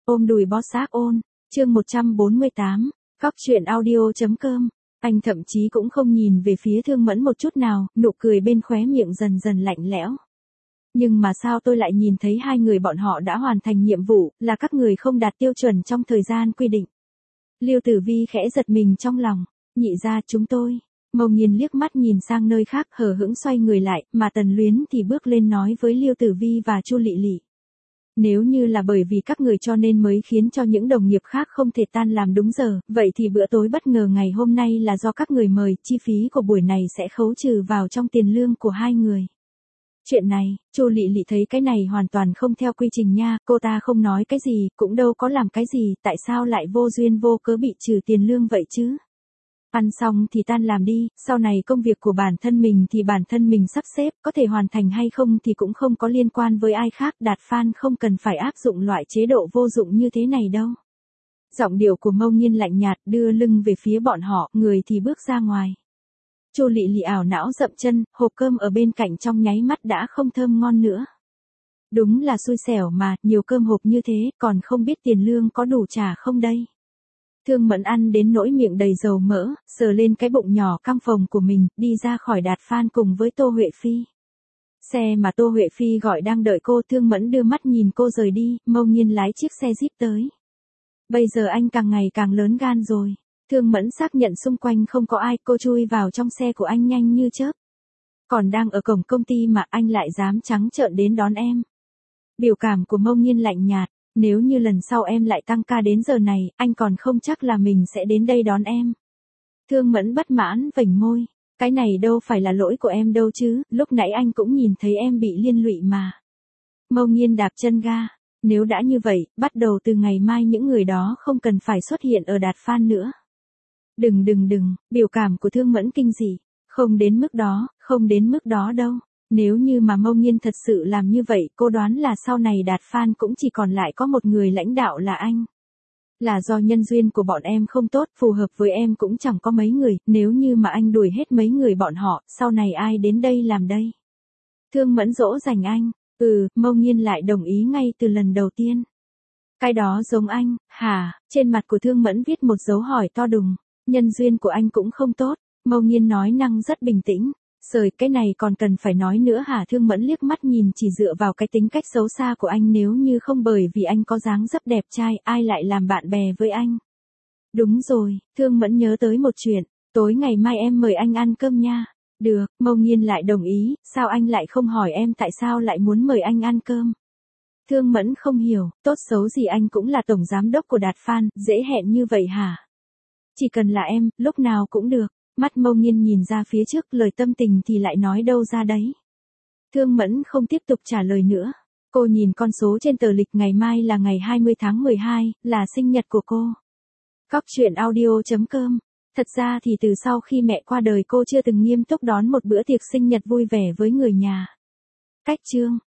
Ôm đùi bó xác ôn, chương 148, Góc truyện audio.com. Anh thậm chí cũng không nhìn về phía Thương Mẫn một chút nào, nụ cười bên khóe miệng dần dần lạnh lẽo. Nhưng mà sao tôi lại nhìn thấy hai người bọn họ đã hoàn thành nhiệm vụ, là các người không đạt tiêu chuẩn trong thời gian quy định. Lưu Tử Vi khẽ giật mình trong lòng, nhị ra chúng tôi. Mâu Nhiên liếc mắt nhìn sang nơi khác hờ hững xoay người lại, mà Tần Luyến thì bước lên nói với Lưu Tử Vi và Chu Lị Lị. Nếu như là bởi vì các người cho nên mới khiến cho những đồng nghiệp khác không thể tan làm đúng giờ, vậy thì bữa tối bất ngờ ngày hôm nay là do các người mời, chi phí của buổi này sẽ khấu trừ vào trong tiền lương của hai người. Chuyện này, Chu Lị Lị thấy cái này hoàn toàn không theo quy trình nha, cô ta không nói cái gì, cũng đâu có làm cái gì, tại sao lại vô duyên vô cớ bị trừ tiền lương vậy chứ? Ăn xong thì tan làm đi, sau này công việc của bản thân mình thì bản thân mình sắp xếp, có thể hoàn thành hay không thì cũng không có liên quan với ai khác, Đạt Phan không cần phải áp dụng loại chế độ vô dụng như thế này đâu. Giọng điệu của Mâu Nhiên lạnh nhạt, đưa lưng về phía bọn họ, người thì bước ra ngoài. Chu Lị Lị ảo não dậm chân, hộp cơm ở bên cạnh trong nháy mắt đã không thơm ngon nữa. Đúng là xui xẻo mà, nhiều cơm hộp như thế, còn không biết tiền lương có đủ trả không đây. Thương Mẫn ăn đến nỗi miệng đầy dầu mỡ, sờ lên cái bụng nhỏ căng phồng của mình, đi ra khỏi Đạt Phan cùng với Tô Huệ Phi. Xe mà Tô Huệ Phi gọi đang đợi cô, Thương Mẫn đưa mắt nhìn cô rời đi, Mâu Nhiên lái chiếc xe Jeep tới. Bây giờ anh càng ngày càng lớn gan rồi. Thương Mẫn xác nhận xung quanh không có ai, cô chui vào trong xe của anh nhanh như chớp. Còn đang ở cổng công ty mà anh lại dám trắng trợn đến đón em. Biểu cảm của Mâu Nhiên lạnh nhạt. Nếu như lần sau em lại tăng ca đến giờ này, anh còn không chắc là mình sẽ đến đây đón em. Thương Mẫn bất mãn vểnh môi. Cái này đâu phải là lỗi của em đâu chứ, lúc nãy anh cũng nhìn thấy em bị liên lụy mà. Mâu Nhiên đạp chân ga. Nếu đã như vậy, bắt đầu từ ngày mai những người đó không cần phải xuất hiện ở Đạt Phan nữa. Đừng, biểu cảm của Thương Mẫn kinh dị. Không đến mức đó đâu. Nếu như mà Mâu Nhiên thật sự làm như vậy, cô đoán là sau này Đạt Phan cũng chỉ còn lại có một người lãnh đạo là anh. Là do nhân duyên của bọn em không tốt, phù hợp với em cũng chẳng có mấy người, nếu như mà anh đuổi hết mấy người bọn họ, sau này ai đến đây làm đây? Thương Mẫn dỗ dành anh, Mâu Nhiên lại đồng ý ngay từ lần đầu tiên. Cái đó giống anh, hả? Trên mặt của Thương Mẫn viết một dấu hỏi to đùng, nhân duyên của anh cũng không tốt, Mâu Nhiên nói năng rất bình tĩnh. Sời, cái này còn cần phải nói nữa hả? Thương Mẫn liếc mắt nhìn, chỉ dựa vào cái tính cách xấu xa của anh, nếu như không bởi vì anh có dáng dấp đẹp trai, ai lại làm bạn bè với anh? Đúng rồi, Thương Mẫn nhớ tới một chuyện, tối ngày mai em mời anh ăn cơm nha. Được, Mâu Nhiên lại đồng ý, sao anh lại không hỏi em tại sao lại muốn mời anh ăn cơm? Thương Mẫn không hiểu, tốt xấu gì anh cũng là tổng giám đốc của Đạt Phan, dễ hẹn như vậy hả? Chỉ cần là em, lúc nào cũng được. Mắt Mâu Nhiên nhìn ra phía trước, lời tâm tình thì lại nói đâu ra đấy. Thương Mẫn không tiếp tục trả lời nữa. Cô nhìn con số trên tờ lịch, ngày mai là ngày 20 tháng 12, là sinh nhật của cô. Góc truyện audio.com. Thật ra thì từ sau khi mẹ qua đời cô chưa từng nghiêm túc đón một bữa tiệc sinh nhật vui vẻ với người nhà. Cách chương.